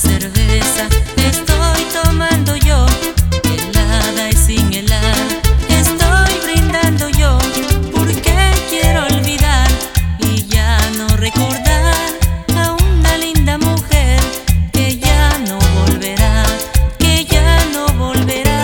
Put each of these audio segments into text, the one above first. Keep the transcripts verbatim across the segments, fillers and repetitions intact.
cerveza estoy tomando yo, helada y sin helar, estoy brindando yo, porque quiero olvidar y ya no recordar a una linda mujer que ya no volverá, que ya no volverá.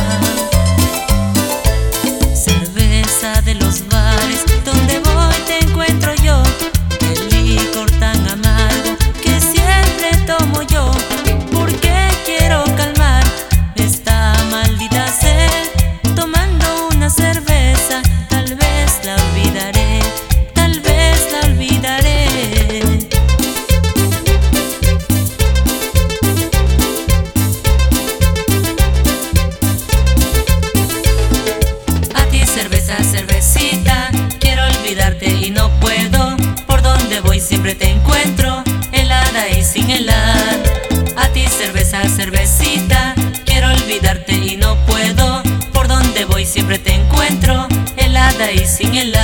Cerveza de los bares, donde voy te encuentro yo, el licor tan amargo que siempre tomo yo, porque quiero calmar esta maldita sed. Tomando una cerveza, tal vez la olvidaré, tal vez la olvidaré. A ti cerveza, cervecita, quiero olvidarte y no puedo, por donde voy siempre te encuentro, helada y sin helar. A ti cerveza, cervecita, quiero olvidarte y no puedo, por donde voy siempre te encuentro, helada y sin helar.